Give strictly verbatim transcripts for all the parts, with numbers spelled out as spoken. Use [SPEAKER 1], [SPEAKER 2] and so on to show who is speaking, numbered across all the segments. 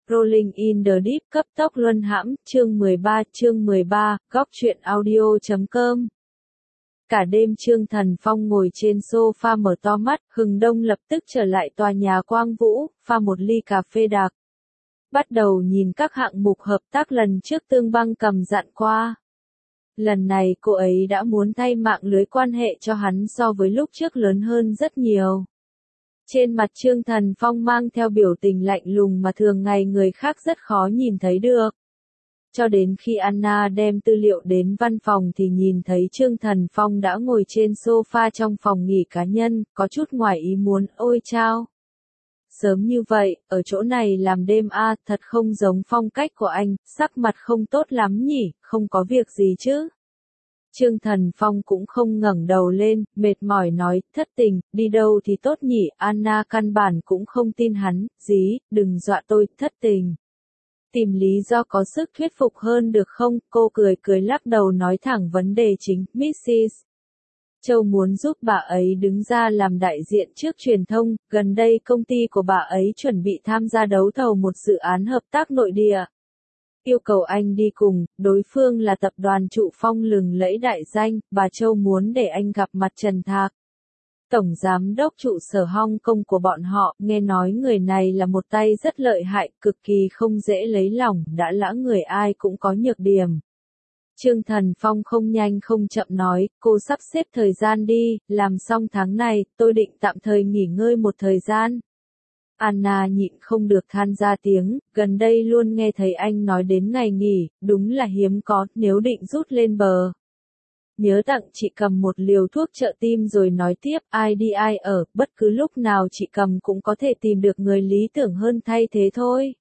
[SPEAKER 1] Rolling in the Deep cấp tốc luân hãm, chương mười ba, chương mười ba, góc truyện audio chấm com. Cả đêm Trương Thần Phong ngồi trên sofa mở to mắt, Hừng Đông lập tức trở lại tòa nhà Quang Vũ, pha một ly cà phê đặc. Bắt đầu nhìn các hạng mục hợp tác lần trước Tương Băng cầm dặn qua. Lần này cô ấy đã muốn thay mạng lưới quan hệ cho hắn so với lúc trước lớn hơn rất nhiều. Trên mặt Trương Thần Phong mang theo biểu tình lạnh lùng mà thường ngày người khác rất khó nhìn thấy được. Cho đến khi Anna đem tư liệu đến văn phòng thì nhìn thấy Trương Thần Phong đã ngồi trên sofa trong phòng nghỉ cá nhân, có chút ngoài ý muốn, ôi chao. Sớm như vậy, ở chỗ này làm đêm a, à, thật không giống phong cách của anh, sắc mặt không tốt lắm nhỉ, không có việc gì chứ. Trương Thần Phong cũng không ngẩng đầu lên, mệt mỏi nói, thất tình, đi đâu thì tốt nhỉ, Anna căn bản cũng không tin hắn, dí, đừng dọa tôi, thất tình. Tìm lý do có sức thuyết phục hơn được không, cô cười cười lắc đầu nói thẳng vấn đề chính, mít xít Châu muốn giúp bà ấy đứng ra làm đại diện trước truyền thông, gần đây công ty của bà ấy chuẩn bị tham gia đấu thầu một dự án hợp tác nội địa. Yêu cầu anh đi cùng, đối phương là tập đoàn trụ phong lừng lẫy đại danh, bà Châu muốn để anh gặp mặt Trần Thạc. Tổng giám đốc trụ sở Hong Kong của bọn họ, nghe nói người này là một tay rất lợi hại, cực kỳ không dễ lấy lòng, đã lã người ai cũng có nhược điểm. Trương Thần Phong không nhanh không chậm nói, cô sắp xếp thời gian đi, làm xong tháng này, tôi định tạm thời nghỉ ngơi một thời gian. Anna nhịn không được than ra tiếng, gần đây luôn nghe thấy anh nói đến ngày nghỉ, đúng là hiếm có, nếu định rút lên bờ. Nhớ tặng chị Cầm một liều thuốc trợ tim rồi nói tiếp, ai đi ai ở, bất cứ lúc nào chị Cầm cũng có thể tìm được người lý tưởng hơn thay thế thôi.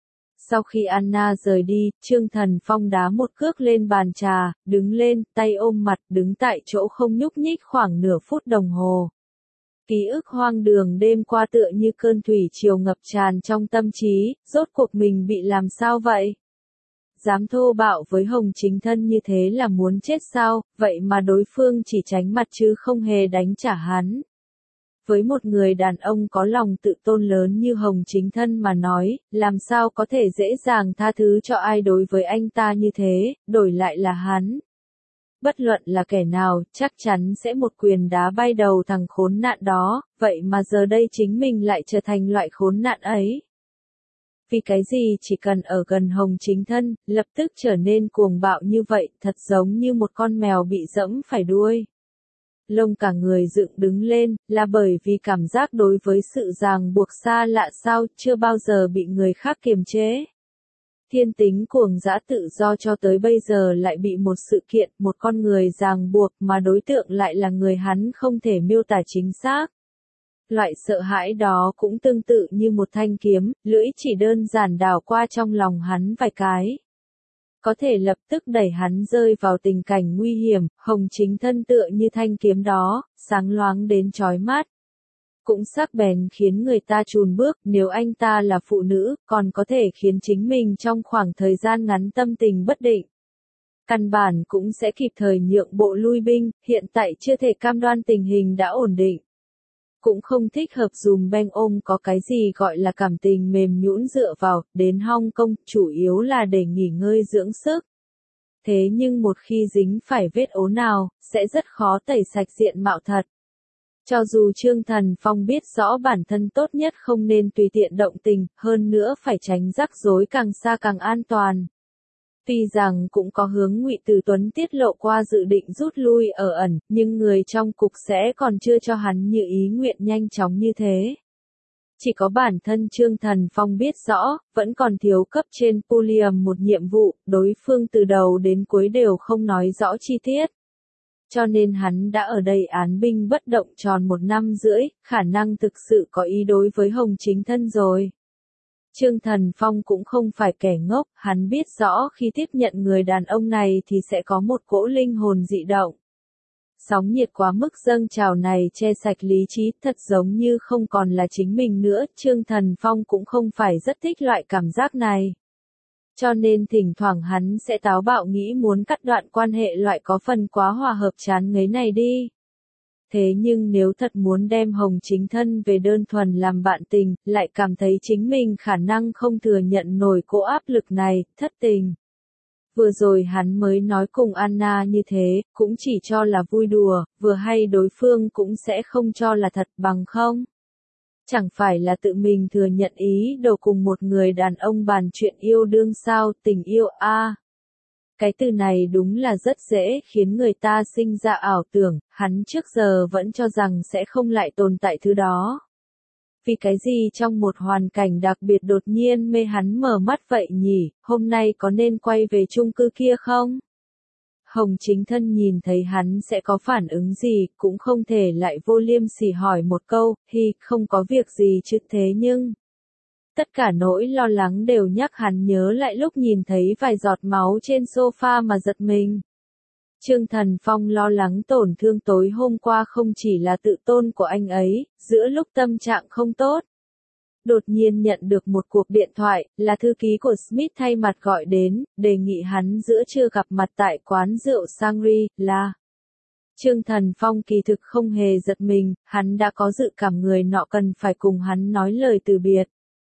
[SPEAKER 1] Sau khi Anna rời đi, Trương Thần Phong đá một cước lên bàn trà, đứng lên, tay ôm mặt, đứng tại chỗ không nhúc nhích khoảng nửa phút đồng hồ. Ký ức hoang đường đêm qua tựa như cơn thủy triều ngập tràn trong tâm trí, rốt cuộc mình bị làm sao vậy? Dám thô bạo với Hồng Chính Thân như thế là muốn chết sao, vậy mà đối phương chỉ tránh mặt chứ không hề đánh trả hắn. Với một người đàn ông có lòng tự tôn lớn như Hồng Chính Thân mà nói, làm sao có thể dễ dàng tha thứ cho ai đối với anh ta như thế, đổi lại là hắn. Bất luận là kẻ nào, chắc chắn sẽ một quyền đá bay đầu thằng khốn nạn đó, vậy mà giờ đây chính mình lại trở thành loại khốn nạn ấy. Vì cái gì chỉ cần ở gần Hồng Chính Thân, lập tức trở nên cuồng bạo như vậy, thật giống như một con mèo bị dẫm phải đuôi. Lông cả người dựng đứng lên, là bởi vì cảm giác đối với sự ràng buộc xa lạ sao, chưa bao giờ bị người khác kiềm chế. Thiên tính cuồng dã tự do cho tới bây giờ lại bị một sự kiện, một con người ràng buộc mà đối tượng lại là người hắn không thể miêu tả chính xác. Loại sợ hãi đó cũng tương tự như một thanh kiếm, lưỡi chỉ đơn giản đào qua trong lòng hắn vài cái. Có thể lập tức đẩy hắn rơi vào tình cảnh nguy hiểm, Hồng Chính Thân tựa như thanh kiếm đó, sáng loáng đến chói mắt. Cũng sắc bén khiến người ta chùn bước, nếu anh ta là phụ nữ, còn có thể khiến chính mình trong khoảng thời gian ngắn tâm tình bất định. Căn bản cũng sẽ kịp thời nhượng bộ lui binh, hiện tại chưa thể cam đoan tình hình đã ổn định. Cũng không thích hợp dùm beng ôm có cái gì gọi là cảm tình mềm nhũn dựa vào, đến Hong Kong, chủ yếu là để nghỉ ngơi dưỡng sức. Thế nhưng một khi dính phải vết ố nào, sẽ rất khó tẩy sạch diện mạo thật. Cho dù Trương Thần Phong biết rõ bản thân tốt nhất không nên tùy tiện động tình, hơn nữa phải tránh rắc rối càng xa càng an toàn. Tuy rằng cũng có hướng Ngụy Từ Tuấn tiết lộ qua dự định rút lui ở ẩn, nhưng người trong cục sẽ còn chưa cho hắn như ý nguyện nhanh chóng như thế. Chỉ có bản thân Trương Thần Phong biết rõ, vẫn còn thiếu cấp trên Pulliam một nhiệm vụ, đối phương từ đầu đến cuối đều không nói rõ chi tiết. Cho nên hắn đã ở đây án binh bất động tròn một năm rưỡi, khả năng thực sự có ý đối với Hồng Chính Thân rồi. Trương Thần Phong cũng không phải kẻ ngốc, hắn biết rõ khi tiếp nhận người đàn ông này thì sẽ có một cỗ linh hồn dị động. Sóng nhiệt quá mức dâng trào này che sạch lý trí, thật giống như không còn là chính mình nữa, Trương Thần Phong cũng không phải rất thích loại cảm giác này. Cho nên thỉnh thoảng hắn sẽ táo bạo nghĩ muốn cắt đoạn quan hệ loại có phần quá hòa hợp chán ngấy này đi. Thế nhưng nếu thật muốn đem Hồng Chính Thân về đơn thuần làm bạn tình, lại cảm thấy chính mình khả năng không thừa nhận nổi cỗ áp lực này, thất tình. Vừa rồi hắn mới nói cùng Anna như thế, cũng chỉ cho là vui đùa, vừa hay đối phương cũng sẽ không cho là thật bằng không. Chẳng phải là tự mình thừa nhận ý đồ cùng một người đàn ông bàn chuyện yêu đương sao, tình yêu a à. Cái từ này đúng là rất dễ khiến người ta sinh ra ảo tưởng, hắn trước giờ vẫn cho rằng sẽ không lại tồn tại thứ đó. Vì cái gì trong một hoàn cảnh đặc biệt đột nhiên mê hắn mở mắt vậy nhỉ, hôm nay có nên quay về chung cư kia không? Hồng Chính Thân nhìn thấy hắn sẽ có phản ứng gì, cũng không thể lại vô liêm sỉ hỏi một câu, hi, không có việc gì chứ thế nhưng... Tất cả nỗi lo lắng đều nhắc hắn nhớ lại lúc nhìn thấy vài giọt máu trên sofa mà giật mình. Trương Thần Phong lo lắng tổn thương tối hôm qua không chỉ là tự tôn của anh ấy, giữa lúc tâm trạng không tốt. Đột nhiên nhận được một cuộc điện thoại, là thư ký của Smith thay mặt gọi đến, đề nghị hắn giữa trưa gặp mặt tại quán rượu Shangri-La. Trương Thần Phong kỳ thực không hề giật mình, hắn đã có dự cảm người nọ cần phải cùng hắn nói lời từ biệt.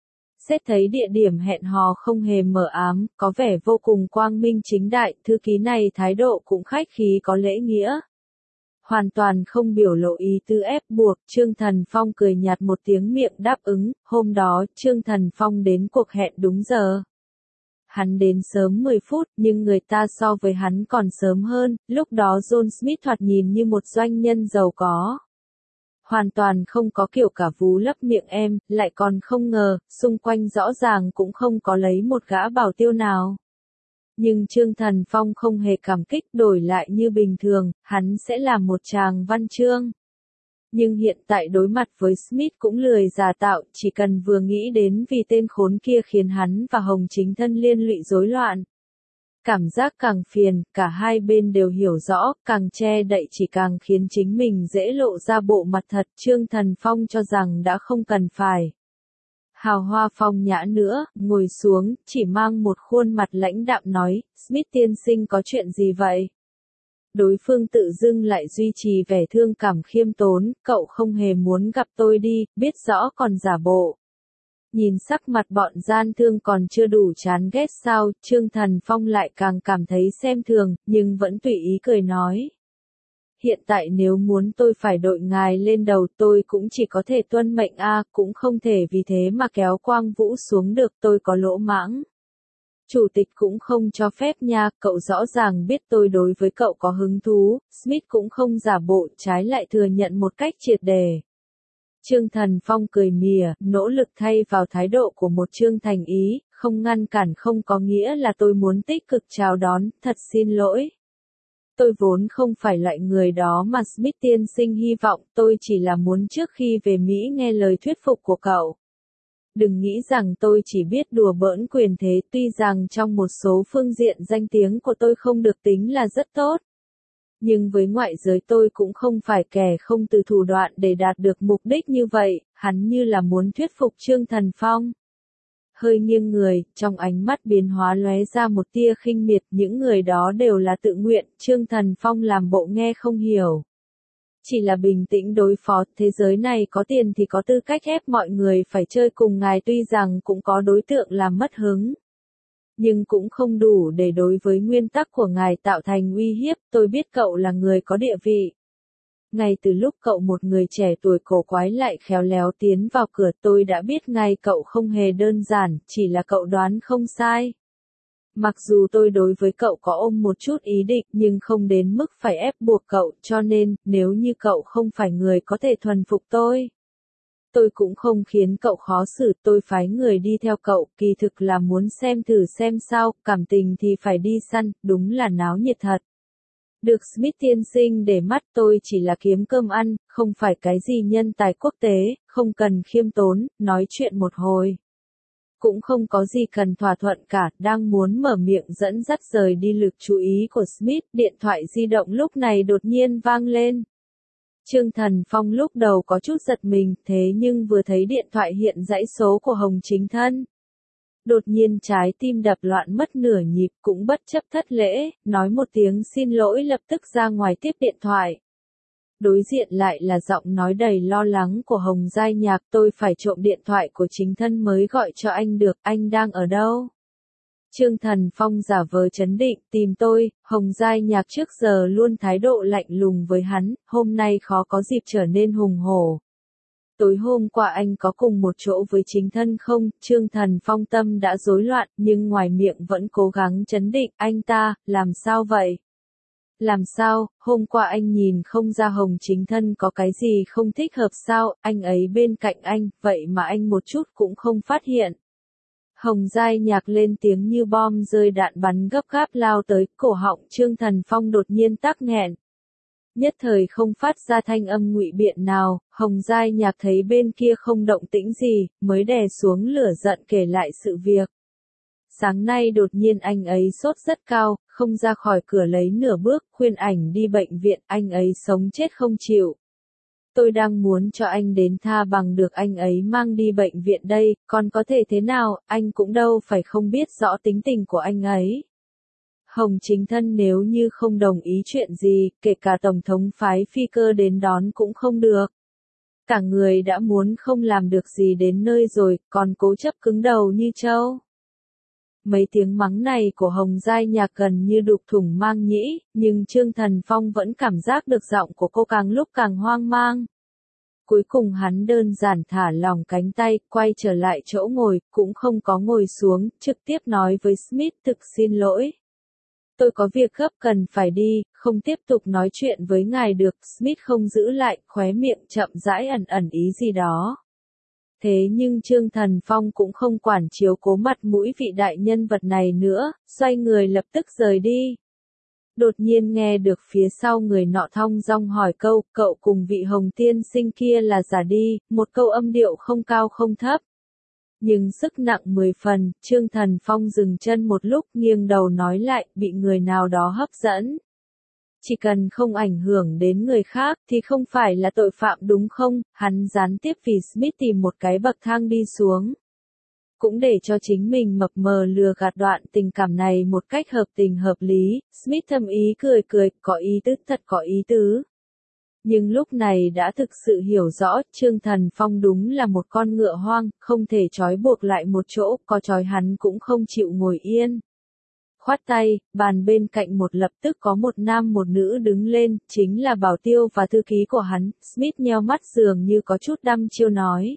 [SPEAKER 1] Xét thấy địa điểm hẹn hò không hề mờ ám, có vẻ vô cùng quang minh chính đại, thư ký này thái độ cũng khách khí có lễ nghĩa. Hoàn toàn không biểu lộ ý tư ép buộc, Trương Thần Phong cười nhạt một tiếng miệng đáp ứng, hôm đó Trương Thần Phong đến cuộc hẹn đúng giờ. Hắn đến sớm mười phút, nhưng người ta so với hắn còn sớm hơn, lúc đó John Smith thoạt nhìn như một doanh nhân giàu có. Hoàn toàn không có kiểu cả vú lấp miệng em, lại còn không ngờ, xung quanh rõ ràng cũng không có lấy một gã bảo tiêu nào. Nhưng Trương Thần Phong không hề cảm kích, đổi lại như bình thường, hắn sẽ làm một tràng văn chương. Nhưng hiện tại đối mặt với Smith cũng lười giả tạo, chỉ cần vừa nghĩ đến vì tên khốn kia khiến hắn và Hồng Chính Thân liên lụy rối loạn. Cảm giác càng phiền, cả hai bên đều hiểu rõ, càng che đậy chỉ càng khiến chính mình dễ lộ ra bộ mặt thật. Trương Thần Phong cho rằng đã không cần phải hào hoa phong nhã nữa, ngồi xuống, chỉ mang một khuôn mặt lãnh đạm nói, Smith tiên sinh có chuyện gì vậy? Đối phương tự dưng lại duy trì vẻ thương cảm khiêm tốn, cậu không hề muốn gặp tôi đi, biết rõ còn giả bộ. Nhìn sắc mặt bọn gian thương còn chưa đủ chán ghét sao, Trương Thần Phong lại càng cảm thấy xem thường, nhưng vẫn tùy ý cười nói. Hiện tại nếu muốn tôi phải đội ngài lên đầu tôi cũng chỉ có thể tuân mệnh a, cũng không thể vì thế mà kéo Quang Vũ xuống được, tôi có lỗ mãng. Chủ tịch cũng không cho phép nha, cậu rõ ràng biết tôi đối với cậu có hứng thú, Smith cũng không giả bộ, trái lại thừa nhận một cách triệt để. Trương Thần Phong cười mỉa, nỗ lực thay vào thái độ của một Trương Thành Ý, không ngăn cản không có nghĩa là tôi muốn tích cực chào đón, thật xin lỗi. Tôi vốn không phải loại người đó mà Smith tiên sinh hy vọng, tôi chỉ là muốn trước khi về Mỹ nghe lời thuyết phục của cậu. Đừng nghĩ rằng tôi chỉ biết đùa bỡn quyền thế, tuy rằng trong một số phương diện danh tiếng của tôi không được tính là rất tốt. Nhưng với ngoại giới tôi cũng không phải kẻ không từ thủ đoạn để đạt được mục đích như vậy, hắn như là muốn thuyết phục Trương Thần Phong. Hơi nghiêng người, trong ánh mắt biến hóa lóe ra một tia khinh miệt, những người đó đều là tự nguyện, Trương Thần Phong làm bộ nghe không hiểu. Chỉ là bình tĩnh đối phó, thế giới này có tiền thì có tư cách ép mọi người phải chơi cùng ngài, tuy rằng cũng có đối tượng làm mất hứng. Nhưng cũng không đủ để đối với nguyên tắc của ngài tạo thành uy hiếp, tôi biết cậu là người có địa vị. Ngay từ lúc cậu một người trẻ tuổi cổ quái lại khéo léo tiến vào cửa tôi đã biết ngay cậu không hề đơn giản, chỉ là cậu đoán không sai. Mặc dù tôi đối với cậu có ôm một chút ý định nhưng không đến mức phải ép buộc cậu, cho nên, nếu như cậu không phải người có thể thuần phục tôi. Tôi cũng không khiến cậu khó xử, tôi phái người đi theo cậu, kỳ thực là muốn xem thử xem sao, cảm tình thì phải đi săn, đúng là náo nhiệt thật. Được Smith tiên sinh để mắt tôi chỉ là kiếm cơm ăn, không phải cái gì nhân tài quốc tế, không cần khiêm tốn, nói chuyện một hồi. Cũng không có gì cần thỏa thuận cả, đang muốn mở miệng dẫn dắt rời đi lực chú ý của Smith, điện thoại di động lúc này đột nhiên vang lên. Trương Thần Phong lúc đầu có chút giật mình, thế nhưng vừa thấy điện thoại hiện dãy số của Hồng Chính Thân. Đột nhiên trái tim đập loạn mất nửa nhịp, cũng bất chấp thất lễ, nói một tiếng xin lỗi lập tức ra ngoài tiếp điện thoại. Đối diện lại là giọng nói đầy lo lắng của Hồng Giai Nhạc, tôi phải trộm điện thoại của chính thân mới gọi cho anh được, anh đang ở đâu? Trương Thần Phong giả vờ trấn định, tìm tôi. Hồng Giai Nhạc trước giờ luôn thái độ lạnh lùng với hắn, hôm nay khó có dịp trở nên hùng hổ. Tối hôm qua anh có cùng một chỗ với chính thân không? Trương Thần Phong tâm đã rối loạn, nhưng ngoài miệng vẫn cố gắng trấn định, anh ta, làm sao vậy? Làm sao, hôm qua anh nhìn không ra Hồng chính thân có cái gì không thích hợp sao, anh ấy bên cạnh anh, vậy mà anh một chút cũng không phát hiện. Hồng Giai Nhạc lên tiếng như bom rơi đạn bắn gấp gáp lao tới, cổ họng Trương Thần Phong đột nhiên tắc nghẹn. Nhất thời không phát ra thanh âm ngụy biện nào, Hồng Giai Nhạc thấy bên kia không động tĩnh gì, mới đè xuống lửa giận kể lại sự việc. Sáng nay đột nhiên anh ấy sốt rất cao, không ra khỏi cửa lấy nửa bước, khuyên ảnh đi bệnh viện, anh ấy sống chết không chịu. Tôi đang muốn cho anh đến tha bằng được anh ấy mang đi bệnh viện đây, còn có thể thế nào, anh cũng đâu phải không biết rõ tính tình của anh ấy. Hồng chính thân nếu như không đồng ý chuyện gì, kể cả Tổng thống phái phi cơ đến đón cũng không được. Cả người đã muốn không làm được gì đến nơi rồi, còn cố chấp cứng đầu như trâu. Mấy tiếng mắng này của Hồng Giai Nhạc gần như đục thủng mang nhĩ, nhưng Trương Thần Phong vẫn cảm giác được giọng của cô càng lúc càng hoang mang. Cuối cùng hắn đơn giản thả lỏng cánh tay, quay trở lại chỗ ngồi, cũng không có ngồi xuống, trực tiếp nói với Smith, thực xin lỗi. Tôi có việc gấp cần phải đi, không tiếp tục nói chuyện với ngài được. Smith không giữ lại, khóe miệng chậm rãi ẩn ẩn ý gì đó. Thế nhưng Trương Thần Phong cũng không quản chiếu cố mặt mũi vị đại nhân vật này nữa, xoay người lập tức rời đi. Đột nhiên nghe được phía sau người nọ thong dong hỏi câu, cậu cùng vị Hồng tiên sinh kia là giả đi, một câu âm điệu không cao không thấp. Nhưng sức nặng mười phần, Trương Thần Phong dừng chân một lúc nghiêng đầu nói lại, bị người nào đó hấp dẫn. Chỉ cần không ảnh hưởng đến người khác thì không phải là tội phạm đúng không? Hắn gián tiếp vì Smith tìm một cái bậc thang đi xuống. Cũng để cho chính mình mập mờ lừa gạt đoạn tình cảm này một cách hợp tình hợp lý, Smith thầm ý cười cười, có ý tứ, thật có ý tứ. Nhưng lúc này đã thực sự hiểu rõ, Trương Thần Phong đúng là một con ngựa hoang, không thể trói buộc lại một chỗ, có trói hắn cũng không chịu ngồi yên. Khoát tay, bàn bên cạnh một lập tức có một nam một nữ đứng lên, chính là Bảo Tiêu và thư ký của hắn. Smith nheo mắt dường như có chút đăm chiêu nói.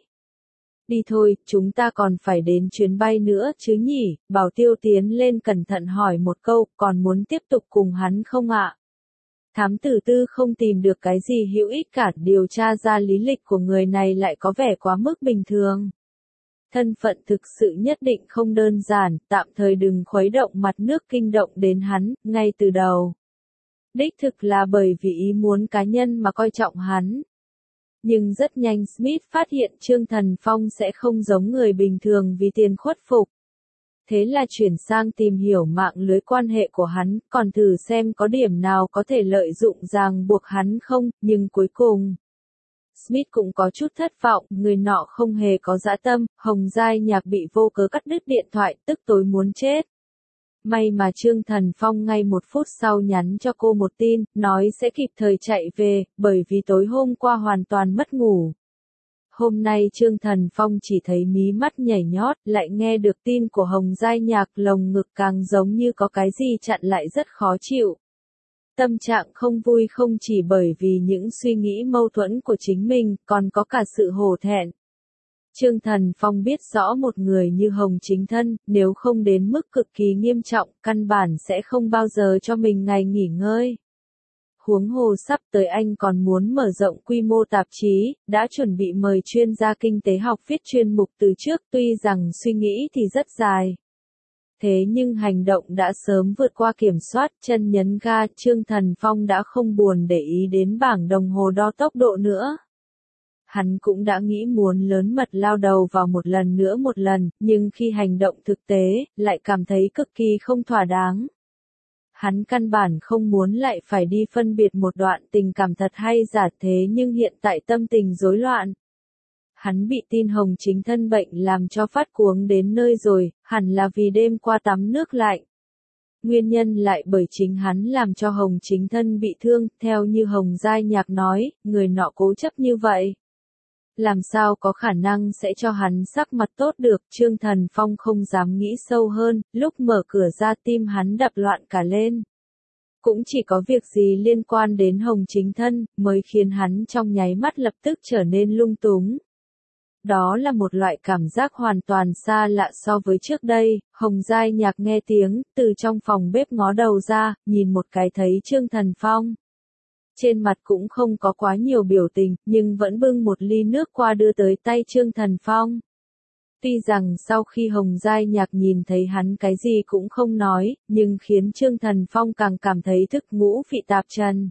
[SPEAKER 1] Đi thôi, chúng ta còn phải đến chuyến bay nữa chứ nhỉ? Bảo Tiêu tiến lên cẩn thận hỏi một câu, còn muốn tiếp tục cùng hắn không ạ? Thám tử Tư không tìm được cái gì hữu ích cả, điều tra ra lý lịch của người này lại có vẻ quá mức bình thường. Thân phận thực sự nhất định không đơn giản, tạm thời đừng khuấy động mặt nước kinh động đến hắn, ngay từ đầu. Đích thực là bởi vì ý muốn cá nhân mà coi trọng hắn. Nhưng rất nhanh Smith phát hiện Trương Thần Phong sẽ không giống người bình thường vì tiền khuất phục. Thế là chuyển sang tìm hiểu mạng lưới quan hệ của hắn, còn thử xem có điểm nào có thể lợi dụng ràng buộc hắn không, nhưng cuối cùng. Smith cũng có chút thất vọng, người nọ không hề có dã tâm, Hồng Giai Nhạc bị vô cớ cắt đứt điện thoại, tức tối muốn chết. May mà Trương Thần Phong ngay một phút sau nhắn cho cô một tin, nói sẽ kịp thời chạy về, bởi vì tối hôm qua hoàn toàn mất ngủ. Hôm nay Trương Thần Phong chỉ thấy mí mắt nhảy nhót, lại nghe được tin của Hồng Giai Nhạc, lồng ngực càng giống như có cái gì chặn lại rất khó chịu. Tâm trạng không vui không chỉ bởi vì những suy nghĩ mâu thuẫn của chính mình, còn có cả sự hổ thẹn. Trương Thần Phong biết rõ một người như Hồng chính thân, nếu không đến mức cực kỳ nghiêm trọng, căn bản sẽ không bao giờ cho mình ngày nghỉ ngơi. Huống hồ sắp tới anh còn muốn mở rộng quy mô tạp chí, đã chuẩn bị mời chuyên gia kinh tế học viết chuyên mục từ trước, tuy rằng suy nghĩ thì rất dài. Thế nhưng hành động đã sớm vượt qua kiểm soát, chân nhấn ga, Trương Thần Phong đã không buồn để ý đến bảng đồng hồ đo tốc độ nữa. Hắn cũng đã nghĩ muốn lớn mật lao đầu vào một lần nữa một lần, nhưng khi hành động thực tế, lại cảm thấy cực kỳ không thỏa đáng. Hắn căn bản không muốn lại phải đi phân biệt một đoạn tình cảm thật hay giả, thế nhưng hiện tại tâm tình rối loạn. Hắn bị tin Hồng chính thân bệnh làm cho phát cuống đến nơi rồi, hẳn là vì đêm qua tắm nước lạnh. nguyên nhân lại bởi chính hắn làm cho Hồng Chính Thân bị thương, theo như Hồng Giai Nhạc nói, người nọ cố chấp như vậy. Làm sao có khả năng sẽ cho hắn sắc mặt tốt được, Trương Thần Phong không dám nghĩ sâu hơn, lúc mở cửa ra tim hắn đập loạn cả lên. Cũng chỉ có việc gì liên quan đến Hồng Chính Thân, mới khiến hắn trong nháy mắt lập tức trở nên lung túng. Đó là một loại cảm giác hoàn toàn xa lạ so với trước đây, Hồng Giai Nhạc nghe tiếng, từ trong phòng bếp ngó đầu ra, nhìn một cái thấy Trương Thần Phong. Trên mặt cũng không có quá nhiều biểu tình, nhưng vẫn bưng một ly nước qua đưa tới tay Trương Thần Phong. Tuy rằng sau khi Hồng Giai Nhạc nhìn thấy hắn cái gì cũng không nói, nhưng khiến Trương Thần Phong càng cảm thấy thức ngũ vị tạp trần.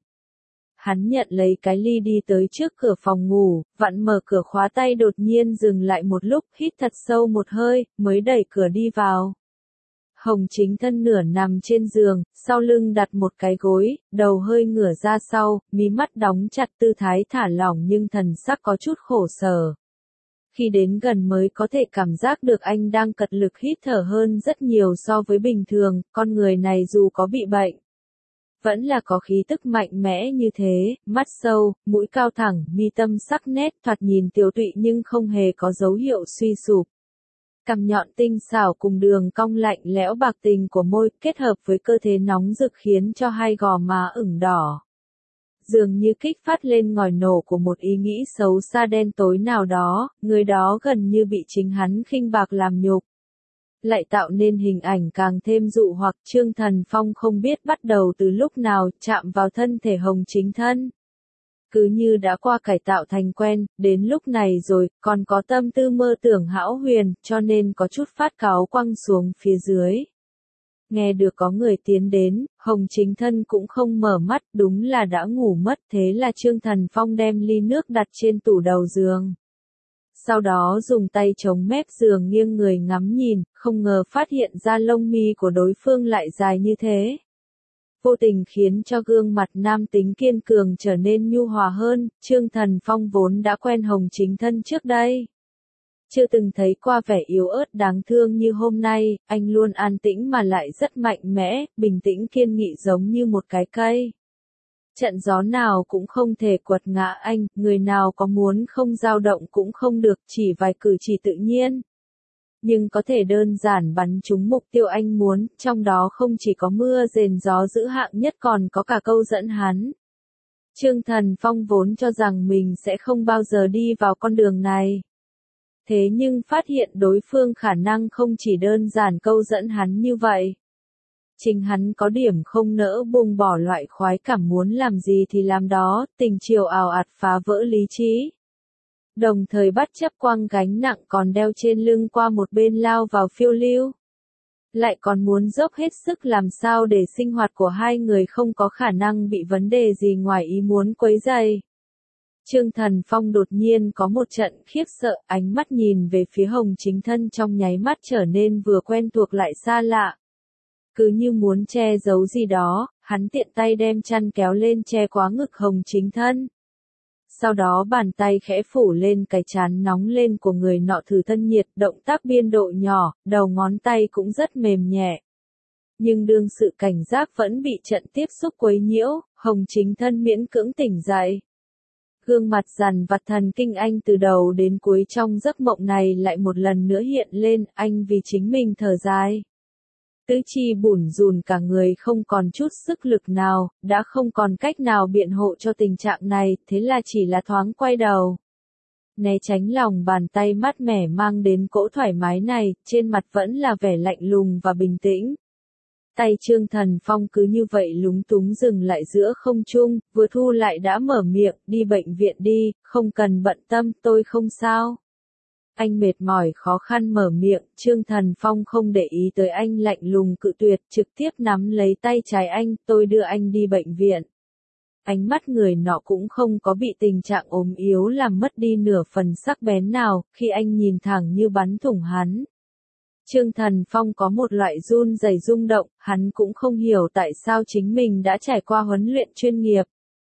[SPEAKER 1] Hắn nhận lấy cái ly đi tới trước cửa phòng ngủ, vặn mở cửa khóa tay đột nhiên dừng lại một lúc, hít thật sâu một hơi, mới đẩy cửa đi vào. Hồng Chính Thân nửa nằm trên giường, sau lưng đặt một cái gối, đầu hơi ngửa ra sau, mí mắt đóng chặt tư thái thả lỏng nhưng thần sắc có chút khổ sở. Khi đến gần mới có thể cảm giác được anh đang cật lực hít thở hơn rất nhiều so với bình thường, con người này dù có bị bệnh, vẫn là có khí tức mạnh mẽ như thế, mắt sâu, mũi cao thẳng, mi tâm sắc nét, thoạt nhìn tiều tụy nhưng không hề có dấu hiệu suy sụp. Cằm nhọn tinh xảo cùng đường cong lạnh lẽo bạc tình của môi kết hợp với cơ thể nóng rực khiến cho hai gò má ửng đỏ. Dường như kích phát lên ngòi nổ của một ý nghĩ xấu xa đen tối nào đó, người đó gần như bị chính hắn khinh bạc làm nhục. Lại tạo nên hình ảnh càng thêm dụ hoặc Trương Thần Phong không biết bắt đầu từ lúc nào chạm vào thân thể Hồng Chính Thân. Cứ như đã qua cải tạo thành quen, đến lúc này rồi, còn có tâm tư mơ tưởng hão huyền, cho nên có chút phát cáu quăng xuống phía dưới. Nghe được có người tiến đến, Hồng Chính Thân cũng không mở mắt, đúng là đã ngủ mất, thế là Trương Thần Phong đem ly nước đặt trên tủ đầu giường. Sau đó dùng tay chống mép giường nghiêng người ngắm nhìn, không ngờ phát hiện ra lông mi của đối phương lại dài như thế. Vô tình khiến cho gương mặt nam tính kiên cường trở nên nhu hòa hơn, Trương Thần Phong vốn đã quen Hồng Chính Thân trước đây. Chưa từng thấy qua vẻ yếu ớt đáng thương như hôm nay, anh luôn an tĩnh mà lại rất mạnh mẽ, bình tĩnh kiên nghị giống như một cái cây. Trận gió nào cũng không thể quật ngã anh, người nào có muốn không dao động cũng không được, chỉ vài cử chỉ tự nhiên. Nhưng có thể đơn giản bắn trúng mục tiêu anh muốn, trong đó không chỉ có mưa rền gió dữ hạng nhất còn có cả câu dẫn hắn. Trương Thần Phong vốn cho rằng mình sẽ không bao giờ đi vào con đường này. Thế nhưng phát hiện đối phương khả năng không chỉ đơn giản câu dẫn hắn như vậy. Chính hắn có điểm không nỡ buông bỏ loại khoái cảm muốn làm gì thì làm đó, tình chiều ào ạt phá vỡ lý trí. Đồng thời bắt chấp quăng gánh nặng còn đeo trên lưng qua một bên lao vào phiêu lưu. Lại còn muốn dốc hết sức làm sao để sinh hoạt của hai người không có khả năng bị vấn đề gì ngoài ý muốn quấy rầy. Trương Thần Phong đột nhiên có một trận khiếp sợ, ánh mắt nhìn về phía Hồng Chính Thân trong nháy mắt trở nên vừa quen thuộc lại xa lạ. Cứ như muốn che giấu gì đó, hắn tiện tay đem chăn kéo lên che quá ngực Hồng Chính Thân. Sau đó bàn tay khẽ phủ lên cái trán nóng lên của người nọ thử thân nhiệt, động tác biên độ nhỏ, đầu ngón tay cũng rất mềm nhẹ. Nhưng đương sự cảnh giác vẫn bị trận tiếp xúc quấy nhiễu, Hồng Chính Thân miễn cưỡng tỉnh dậy. Gương mặt dằn vặt thần kinh anh từ đầu đến cuối trong giấc mộng này lại một lần nữa hiện lên, anh vì chính mình thở dài. Tứ chi bủn rùn cả người không còn chút sức lực nào, đã không còn cách nào biện hộ cho tình trạng này, thế là chỉ là thoáng quay đầu. Né tránh lòng bàn tay mát mẻ mang đến cỗ thoải mái này, trên mặt vẫn là vẻ lạnh lùng và bình tĩnh. Tay Trương Thần Phong cứ như vậy lúng túng dừng lại giữa không trung, vừa thu lại đã mở miệng, đi bệnh viện đi, không cần bận tâm, tôi không sao. Anh mệt mỏi khó khăn mở miệng, Trương Thần Phong không để ý tới anh lạnh lùng cự tuyệt, trực tiếp nắm lấy tay trái anh, tôi đưa anh đi bệnh viện. Ánh mắt người nọ cũng không có bị tình trạng ốm yếu làm mất đi nửa phần sắc bén nào, khi anh nhìn thẳng như bắn thủng hắn. Trương Thần Phong có một loại run rẩy rung động, hắn cũng không hiểu tại sao chính mình đã trải qua huấn luyện chuyên nghiệp.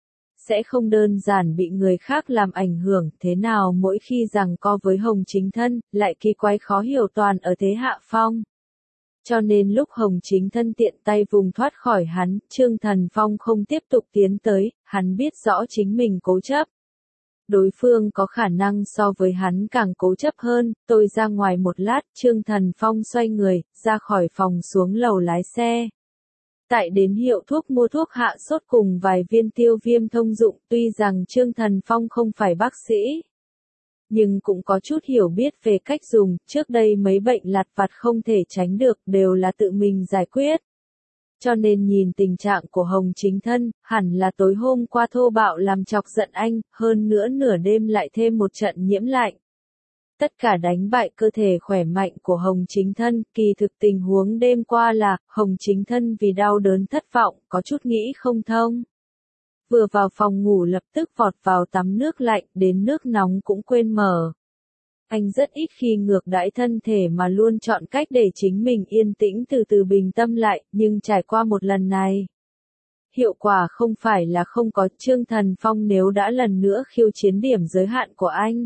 [SPEAKER 1] Sẽ không đơn giản bị người khác làm ảnh hưởng, thế nào mỗi khi giằng co với Hồng Chính Thân, lại kỳ quái khó hiểu toàn ở thế hạ phong. Cho nên lúc Hồng Chính Thân tiện tay vùng thoát khỏi hắn, Trương Thần Phong không tiếp tục tiến tới, hắn biết rõ chính mình cố chấp. Đối phương có khả năng so với hắn càng cố chấp hơn, tôi ra ngoài một lát, Trương Thần Phong xoay người, ra khỏi phòng xuống lầu lái xe. Tại đến hiệu thuốc mua thuốc hạ sốt cùng vài viên tiêu viêm thông dụng, tuy rằng Trương Thần Phong không phải bác sĩ, nhưng cũng có chút hiểu biết về cách dùng, trước đây mấy bệnh lặt vặt không thể tránh được đều là tự mình giải quyết. Cho nên nhìn tình trạng của Hồng Chính Thân, hẳn là tối hôm qua thô bạo làm chọc giận anh, hơn nữa nửa đêm lại thêm một trận nhiễm lạnh. Tất cả đánh bại cơ thể khỏe mạnh của Hồng Chính Thân, kỳ thực tình huống đêm qua là, Hồng Chính Thân vì đau đớn thất vọng, có chút nghĩ không thông. Vừa vào phòng ngủ lập tức vọt vào tắm nước lạnh, đến nước nóng cũng quên mở. Anh rất ít khi ngược đãi thân thể mà luôn chọn cách để chính mình yên tĩnh từ từ bình tâm lại, nhưng trải qua một lần này. Hiệu quả không phải là không có. Trương Thần Phong nếu đã lần nữa khiêu chiến điểm giới hạn của anh.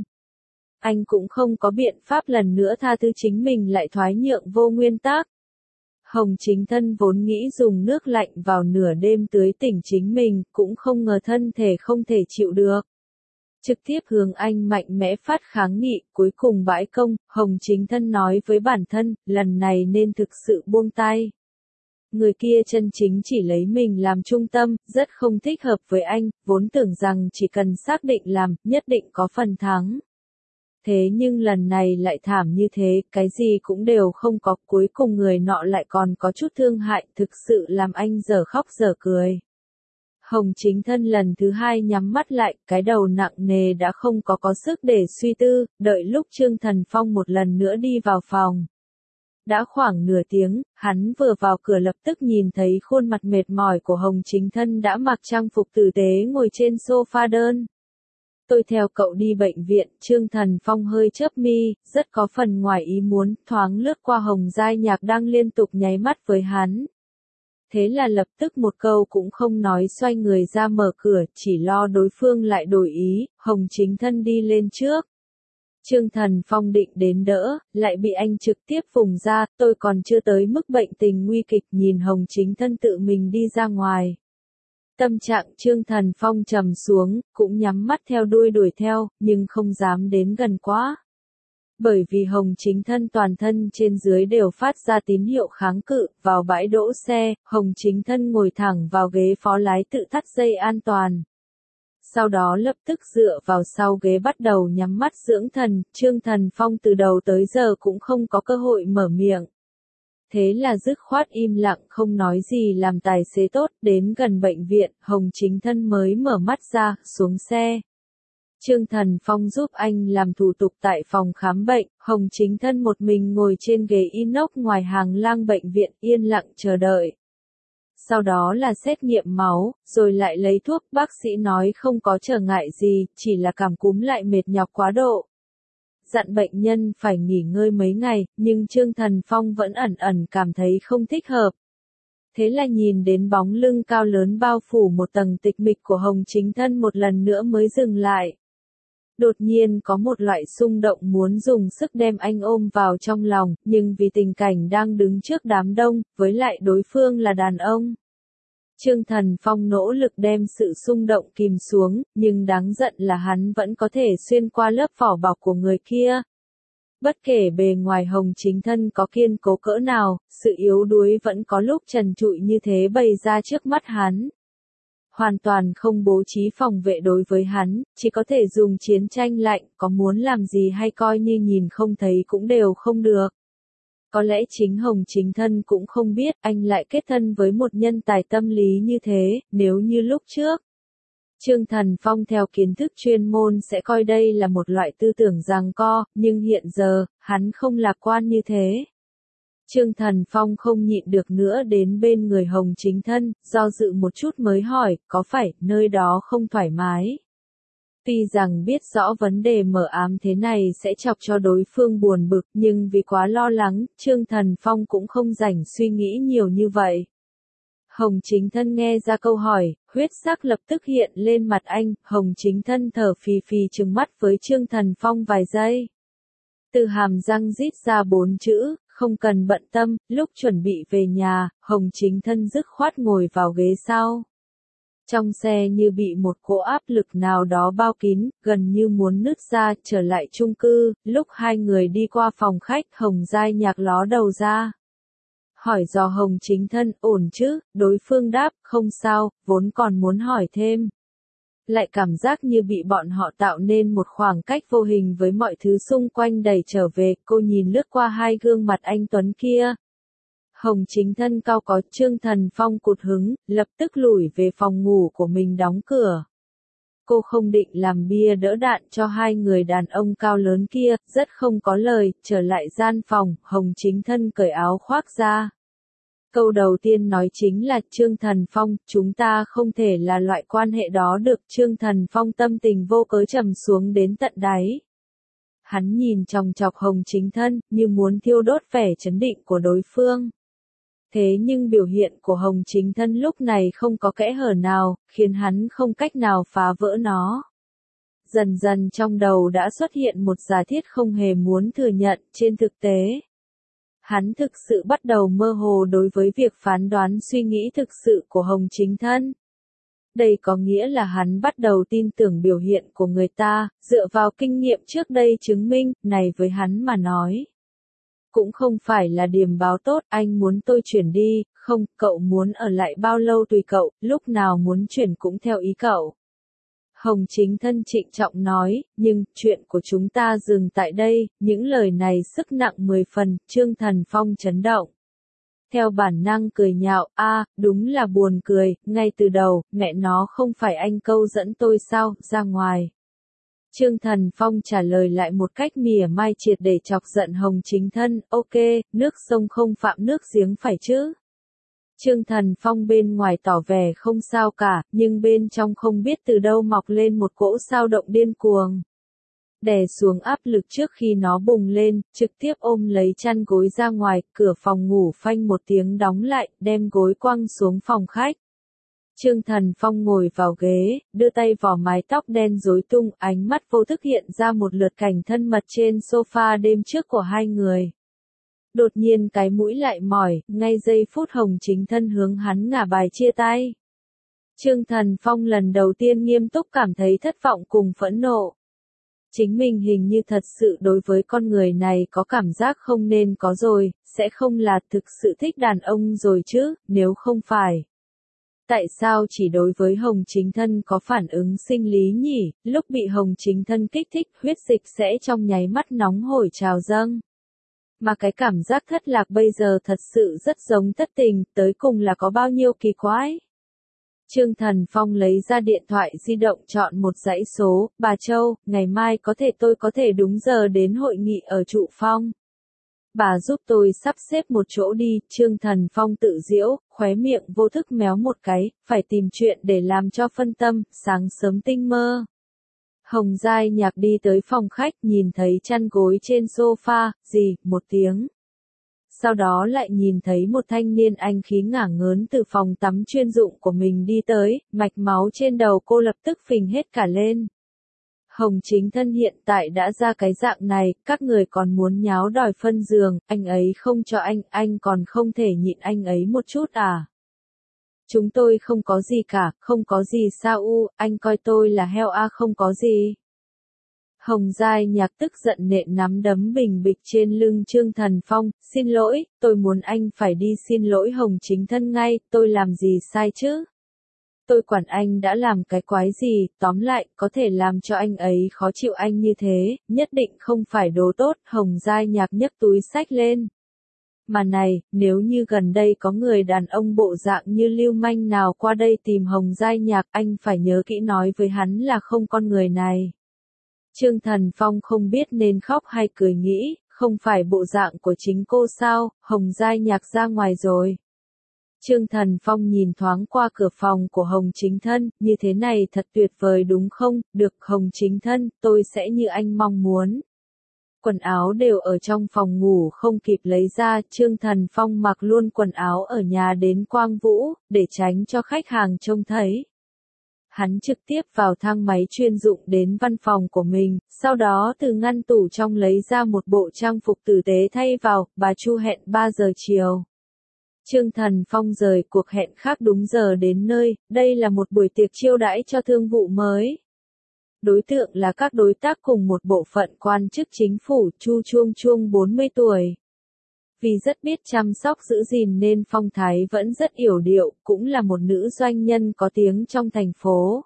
[SPEAKER 1] Anh cũng không có biện pháp lần nữa tha thứ chính mình lại thoái nhượng vô nguyên tắc. Hồng Chính Thân vốn nghĩ dùng nước lạnh vào nửa đêm tưới tỉnh chính mình, cũng không ngờ thân thể không thể chịu được. Trực tiếp hướng anh mạnh mẽ phát kháng nghị, cuối cùng bãi công, Hồng Chính Thân nói với bản thân, lần này nên thực sự buông tay. Người kia chân chính chỉ lấy mình làm trung tâm, rất không thích hợp với anh, vốn tưởng rằng chỉ cần xác định làm, nhất định có phần thắng. Thế nhưng lần này lại thảm như thế, cái gì cũng đều không có, cuối cùng người nọ lại còn có chút thương hại, thực sự làm anh dở khóc dở cười. Hồng Chính Thân lần thứ hai nhắm mắt lại, cái đầu nặng nề đã không có có sức để suy tư, đợi lúc Trương Thần Phong một lần nữa đi vào phòng. Đã khoảng nửa tiếng, hắn vừa vào cửa lập tức nhìn thấy khuôn mặt mệt mỏi của Hồng Chính Thân đã mặc trang phục tử tế ngồi trên sofa đơn. Tôi theo cậu đi bệnh viện, Trương Thần Phong hơi chớp mi, rất có phần ngoài ý muốn, thoáng lướt qua Hồng Giai Nhạc đang liên tục nháy mắt với hắn. Thế là lập tức một câu cũng không nói xoay người ra mở cửa, chỉ lo đối phương lại đổi ý, Hồng Chính Thân đi lên trước. Trương Thần Phong định đến đỡ, lại bị anh trực tiếp vùng ra, tôi còn chưa tới mức bệnh tình nguy kịch, nhìn Hồng Chính Thân tự mình đi ra ngoài. Tâm trạng Trương Thần Phong trầm xuống, cũng nhắm mắt theo đuôi đuổi theo, nhưng không dám đến gần quá. Bởi vì Hồng Chính Thân toàn thân trên dưới đều phát ra tín hiệu kháng cự, vào bãi đỗ xe, Hồng Chính Thân ngồi thẳng vào ghế phó lái tự thắt dây an toàn. Sau đó lập tức dựa vào sau ghế bắt đầu nhắm mắt dưỡng thần, Trương Thần Phong từ đầu tới giờ cũng không có cơ hội mở miệng. Thế là dứt khoát im lặng không nói gì làm tài xế tốt, đến gần bệnh viện, Hồng Chính Thân mới mở mắt ra, xuống xe. Trương Thần Phong giúp anh làm thủ tục tại phòng khám bệnh, Hồng Chính Thân một mình ngồi trên ghế inox ngoài hàng lang bệnh viện yên lặng chờ đợi. Sau đó là xét nghiệm máu, rồi lại lấy thuốc, bác sĩ nói không có trở ngại gì, chỉ là cảm cúm lại mệt nhọc quá độ. Dặn bệnh nhân phải nghỉ ngơi mấy ngày, nhưng Trương Thần Phong vẫn ẩn ẩn cảm thấy không thích hợp. Thế là nhìn đến bóng lưng cao lớn bao phủ một tầng tịch mịch của Hồng Chính Thân một lần nữa mới dừng lại. Đột nhiên có một loại xung động muốn dùng sức đem anh ôm vào trong lòng, nhưng vì tình cảnh đang đứng trước đám đông, với lại đối phương là đàn ông. Trương Thần Phong nỗ lực đem sự xung động kìm xuống, nhưng đáng giận là hắn vẫn có thể xuyên qua lớp vỏ bọc của người kia. Bất kể bề ngoài Hồng Chính Thân có kiên cố cỡ nào, sự yếu đuối vẫn có lúc trần trụi như thế bày ra trước mắt hắn. Hoàn toàn không bố trí phòng vệ đối với hắn, chỉ có thể dùng chiến tranh lạnh, có muốn làm gì hay coi như nhìn không thấy cũng đều không được. Có lẽ chính Hồng Chính Thân cũng không biết anh lại kết thân với một nhân tài tâm lý như thế, nếu như lúc trước. Trương Thần Phong theo kiến thức chuyên môn sẽ coi đây là một loại tư tưởng giằng co, nhưng hiện giờ, hắn không lạc quan như thế. Trương Thần Phong không nhịn được nữa đến bên người Hồng Chính Thân, do dự một chút mới hỏi, có phải nơi đó không thoải mái? Tuy rằng biết rõ vấn đề mờ ám thế này sẽ chọc cho đối phương buồn bực, nhưng vì quá lo lắng, Trương Thần Phong cũng không rảnh suy nghĩ nhiều như vậy. Hồng Chính Thân nghe ra câu hỏi, huyết sắc lập tức hiện lên mặt anh, Hồng Chính Thân thở phì phì trừng mắt với Trương Thần Phong vài giây. Từ hàm răng rít ra bốn chữ, Không cần bận tâm, lúc chuẩn bị về nhà, Hồng Chính Thân dứt khoát ngồi vào ghế sau. Trong xe như bị một cỗ áp lực nào đó bao kín, gần như muốn nứt ra, trở lại chung cư, lúc hai người đi qua phòng khách, Hồng Giai Nhạc ló đầu ra. Hỏi dò Hồng Chính Thân, ổn chứ, đối phương đáp, không sao, vốn còn muốn hỏi thêm. Lại cảm giác như bị bọn họ tạo nên một khoảng cách vô hình với mọi thứ xung quanh đẩy trở về, cô nhìn lướt qua hai gương mặt anh Tuấn kia. Hồng Chính Thân cao có, Trương Thần Phong cụt hứng, lập tức lủi về phòng ngủ của mình đóng cửa. Cô không định làm bia đỡ đạn cho hai người đàn ông cao lớn kia, rất không có lời, trở lại gian phòng, Hồng Chính Thân cởi áo khoác ra. Câu đầu tiên nói chính là Trương Thần Phong, chúng ta không thể là loại quan hệ đó được. Trương Thần Phong tâm tình vô cớ trầm xuống đến tận đáy. Hắn nhìn chòng chọc Hồng Chính Thân, như muốn thiêu đốt vẻ chấn định của đối phương. Thế nhưng biểu hiện của Hồng Chính Thân lúc này không có kẽ hở nào, khiến hắn không cách nào phá vỡ nó. Dần dần trong đầu đã xuất hiện một giả thiết không hề muốn thừa nhận, trên thực tế. Hắn thực sự bắt đầu mơ hồ đối với việc phán đoán suy nghĩ thực sự của Hồng Chính Thân. Đây có nghĩa là hắn bắt đầu tin tưởng biểu hiện của người ta, dựa vào kinh nghiệm trước đây chứng minh, này với hắn mà nói. Cũng không phải là điểm báo tốt, anh muốn tôi chuyển đi, không, cậu muốn ở lại bao lâu tùy cậu, lúc nào muốn chuyển cũng theo ý cậu. Hồng Chính Thân trịnh trọng nói, nhưng, chuyện của chúng ta dừng tại đây, những lời này sức nặng mười phần, Trương Thần Phong chấn động. Theo bản năng cười nhạo, a, đúng là buồn cười, ngay từ đầu, mẹ nó không phải anh câu dẫn tôi sao, ra ngoài. Trương Thần Phong trả lời lại một cách mỉa mai triệt để chọc giận Hồng Chính Thân, ok, nước sông không phạm nước giếng phải chứ. Trương Thần Phong bên ngoài tỏ vẻ không sao cả, nhưng bên trong không biết từ đâu mọc lên một cỗ sao động điên cuồng. Đè xuống áp lực trước khi nó bùng lên, trực tiếp ôm lấy chăn gối ra ngoài, cửa phòng ngủ phanh một tiếng đóng lại, đem gối quăng xuống phòng khách. Trương Thần Phong ngồi vào ghế, đưa tay vò mái tóc đen rối tung, ánh mắt vô thức hiện ra một lượt cảnh thân mật trên sofa đêm trước của hai người. Đột nhiên cái mũi lại mỏi, ngay giây phút Hồng Chính Thân hướng hắn ngả bài chia tay. Trương Thần Phong lần đầu tiên nghiêm túc cảm thấy thất vọng cùng phẫn nộ. Chính mình hình như thật sự đối với con người này có cảm giác không nên có rồi, sẽ không là thực sự thích đàn ông rồi chứ, nếu không phải. Tại sao chỉ đối với Hồng Chính Thân có phản ứng sinh lý nhỉ, lúc bị Hồng Chính Thân kích thích huyết dịch sẽ trong nháy mắt nóng hổi trào dâng. Mà cái cảm giác thất lạc bây giờ thật sự rất giống thất tình, tới cùng là có bao nhiêu kỳ quái. Trương Thần Phong lấy ra điện thoại di động chọn một dãy số, bà Châu, ngày mai có thể tôi có thể đúng giờ đến hội nghị ở Trụ Phong. Bà giúp tôi sắp xếp một chỗ đi, Trương Thần Phong tự giễu, khóe miệng vô thức méo một cái, phải tìm chuyện để làm cho phân tâm, sáng sớm tinh mơ. Hồng Giai Nhạc đi tới phòng khách, nhìn thấy chăn gối trên sofa, gì, một tiếng. Sau đó lại nhìn thấy một thanh niên anh khí ngả ngớn từ phòng tắm chuyên dụng của mình đi tới, mạch máu trên đầu cô lập tức phình hết cả lên. Hồng Chính Thân hiện tại đã ra cái dạng này, các người còn muốn nháo đòi phân giường, anh ấy không cho anh, anh còn không thể nhịn anh ấy một chút à? Chúng tôi không có gì cả, không có gì sao u, anh coi tôi là heo a, không có gì. Hồng Giai Nhạc tức giận nện nắm đấm bình bịch trên lưng Trương Thần Phong, xin lỗi, tôi muốn anh phải đi xin lỗi Hồng Chính Thân ngay, tôi làm gì sai chứ? Tôi quản anh đã làm cái quái gì, tóm lại, có thể làm cho anh ấy khó chịu anh như thế, nhất định không phải đồ tốt, Hồng Giai Nhạc nhấc túi xách lên. Mà này, nếu như gần đây có người đàn ông bộ dạng như lưu manh nào qua đây tìm Hồng Giai Nhạc, anh phải nhớ kỹ nói với hắn là không con người này. Trương Thần Phong không biết nên khóc hay cười nghĩ, không phải bộ dạng của chính cô sao, Hồng Giai Nhạc ra ngoài rồi. Trương Thần Phong nhìn thoáng qua cửa phòng của Hồng Chính Thân, như thế này thật tuyệt vời đúng không, được Hồng Chính Thân, tôi sẽ như anh mong muốn. Quần áo đều ở trong phòng ngủ không kịp lấy ra, Trương Thần Phong mặc luôn quần áo ở nhà đến Quang Vũ, để tránh cho khách hàng trông thấy. hắn trực tiếp vào thang máy chuyên dụng đến văn phòng của mình, sau đó từ ngăn tủ trong lấy ra một bộ trang phục tử tế thay vào, bà Chu hẹn ba giờ chiều. Trương Thần Phong rời cuộc hẹn khác đúng giờ đến nơi, đây là một buổi tiệc chiêu đãi cho thương vụ mới. Đối tượng là các đối tác cùng một bộ phận quan chức chính phủ. Chu Chuông Chuông bốn mươi tuổi. Vì rất biết chăm sóc giữ gìn nên phong thái vẫn rất yểu điệu, cũng là một nữ doanh nhân có tiếng trong thành phố.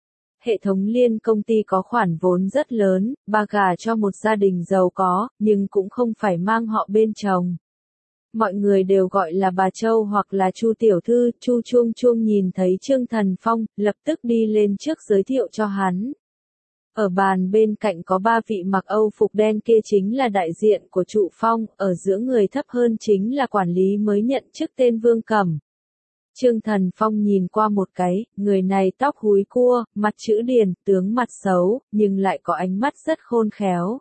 [SPEAKER 1] Hệ thống liên công ty có khoản vốn rất lớn, bà gả cho một gia đình giàu có, nhưng cũng không phải mang họ bên chồng. Mọi người đều gọi là bà Châu hoặc là Chu tiểu thư. Chu Chuông Chuông nhìn thấy Trương Thần Phong, lập tức đi lên trước giới thiệu cho hắn. Ở bàn bên cạnh có ba vị mặc Âu phục đen kia chính là đại diện của Trụ Phong, ở giữa người thấp hơn chính là quản lý mới nhận chức tên Vương Cẩm. Trương Thần Phong nhìn qua một cái, người này tóc húi cua, mặt chữ điền, tướng mặt xấu, nhưng lại có ánh mắt rất khôn khéo.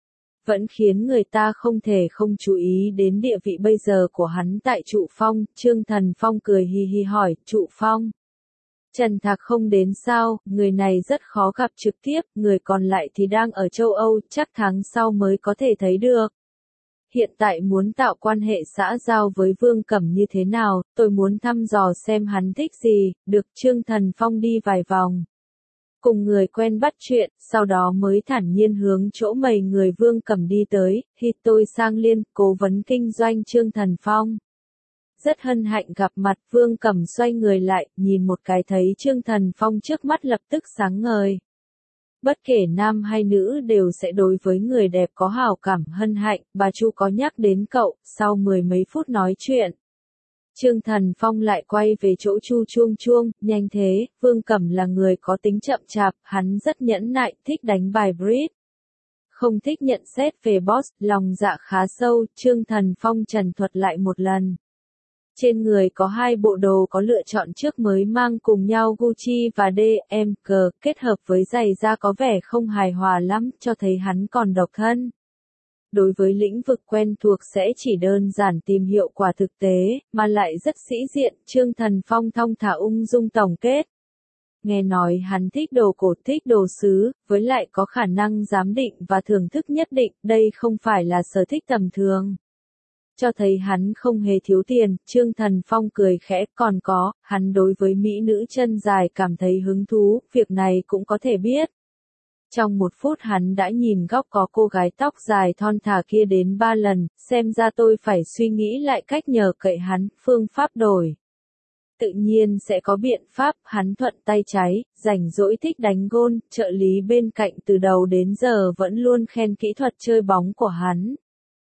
[SPEAKER 1] Vẫn khiến người ta không thể không chú ý đến địa vị bây giờ của hắn tại Trụ Phong. Trương Thần Phong cười hi hi hỏi, Trụ Phong. Trần Thạc không đến sao, người này rất khó gặp trực tiếp, người còn lại thì đang ở châu Âu, chắc tháng sau mới có thể thấy được. Hiện tại muốn tạo quan hệ xã giao với Vương Cẩm như thế nào, tôi muốn thăm dò xem hắn thích gì. Được. Trương Thần Phong đi vài vòng. Cùng người quen bắt chuyện, sau đó mới thản nhiên hướng chỗ mấy người Vương Cẩm đi tới. Hi tôi Sang Liên, cố vấn kinh doanh Trương Thần Phong. Rất hân hạnh gặp mặt. Vương Cẩm xoay người lại, nhìn một cái thấy Trương Thần Phong trước mắt lập tức sáng ngời. Bất kể nam hay nữ đều sẽ đối với người đẹp có hảo cảm. Hân hạnh, bà Chu có nhắc đến cậu. Sau mười mấy phút nói chuyện, Trương Thần Phong lại quay về chỗ Chu Chuông Chuông. Nhanh thế. Vương Cẩm là người có tính chậm chạp, hắn rất nhẫn nại, thích đánh bài bridge. Không thích nhận xét về boss, lòng dạ khá sâu. Trương Thần Phong trần thuật lại một lần. Trên người có hai bộ đồ có lựa chọn trước mới mang cùng nhau Gucci và đê em ca, kết hợp với giày da có vẻ không hài hòa lắm, cho thấy hắn còn độc thân. Đối với lĩnh vực quen thuộc sẽ chỉ đơn giản tìm hiệu quả thực tế, mà lại rất sĩ diện. Trương Thần Phong thong thả ung dung tổng kết. Nghe nói hắn thích đồ cổ, thích đồ sứ, với lại có khả năng giám định và thưởng thức nhất định, đây không phải là sở thích tầm thường. Cho thấy hắn không hề thiếu tiền. Trương Thần Phong cười khẽ, còn có, hắn đối với mỹ nữ chân dài cảm thấy hứng thú, việc này cũng có thể biết. Trong một phút hắn đã nhìn góc có cô gái tóc dài thon thả kia đến ba lần, xem ra tôi phải suy nghĩ lại cách nhờ cậy hắn. Phương pháp đổi. Tự nhiên sẽ có biện pháp. Hắn thuận tay trái, rảnh rỗi thích đánh gôn, trợ lý bên cạnh từ đầu đến giờ vẫn luôn khen kỹ thuật chơi bóng của hắn.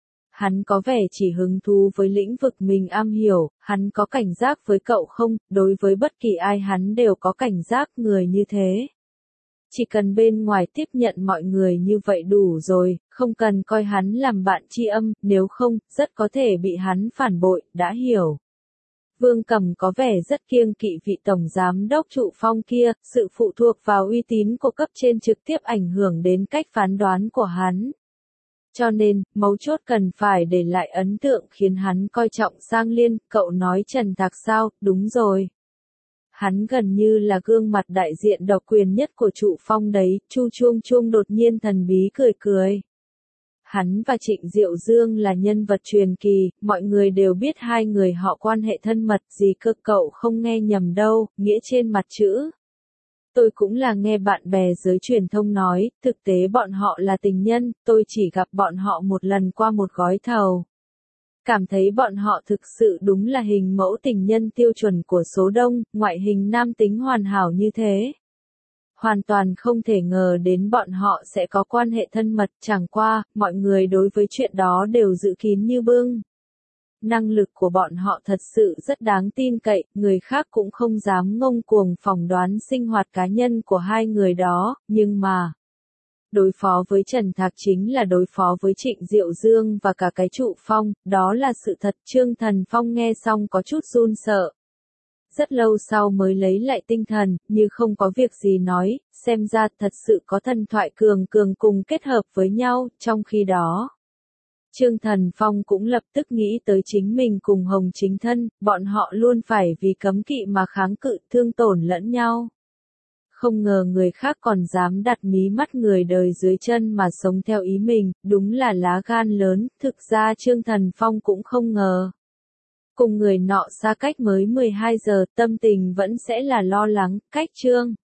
[SPEAKER 1] Hắn có vẻ chỉ hứng thú với lĩnh vực mình am hiểu. Hắn có cảnh giác với cậu không? Đối với bất kỳ ai hắn đều có cảnh giác. Người như thế, chỉ cần bên ngoài tiếp nhận mọi người như vậy đủ rồi, không cần coi hắn làm bạn tri âm, nếu không, rất có thể bị hắn phản bội. Đã hiểu. Vương Cẩm có vẻ rất kiêng kỵ vị tổng giám đốc Trụ Phong kia, sự phụ thuộc vào uy tín của cấp trên trực tiếp ảnh hưởng đến cách phán đoán của hắn. Cho nên, mấu chốt cần phải để lại ấn tượng khiến hắn coi trọng. Sang Liên, cậu nói Trần Thạc sao? Đúng rồi. Hắn gần như là gương mặt đại diện độc quyền nhất của Trụ Phong đấy. Chu Chuông Chuông đột nhiên thần bí cười cười. Hắn và Trịnh Diệu Dương là nhân vật truyền kỳ, mọi người đều biết hai người họ quan hệ thân mật gì cơ, cậu không nghe nhầm đâu, nghĩa trên mặt chữ. Tôi cũng là nghe bạn bè giới truyền thông nói, thực tế bọn họ là tình nhân, tôi chỉ gặp bọn họ một lần qua một gói thầu. Cảm thấy bọn họ thực sự đúng là hình mẫu tình nhân tiêu chuẩn của số đông, ngoại hình nam tính hoàn hảo như thế. Hoàn toàn không thể ngờ đến bọn họ sẽ có quan hệ thân mật, chẳng qua, mọi người đối với chuyện đó đều giữ kín như bưng. Năng lực của bọn họ thật sự rất đáng tin cậy, người khác cũng không dám ngông cuồng phỏng đoán sinh hoạt cá nhân của hai người đó, nhưng mà đối phó với Trần Thạc chính là đối phó với Trịnh Diệu Dương và cả cái Trụ Phong, đó là sự thật. Trương Thần Phong nghe xong có chút run sợ. Rất lâu sau mới lấy lại tinh thần, như không có việc gì nói, xem ra thật sự có thần thoại cường cường cùng kết hợp với nhau. Trong khi đó, Trương Thần Phong cũng lập tức nghĩ tới chính mình cùng Hồng Chính Thân, bọn họ luôn phải vì cấm kỵ mà kháng cự, thương tổn lẫn nhau. không ngờ người khác còn dám đặt mí mắt người đời dưới chân mà sống theo ý mình, đúng là lá gan lớn, thực ra Trương Thần Phong cũng không ngờ. Cùng người nọ xa cách mới mười hai giờ, tâm tình vẫn sẽ là lo lắng, cách Trương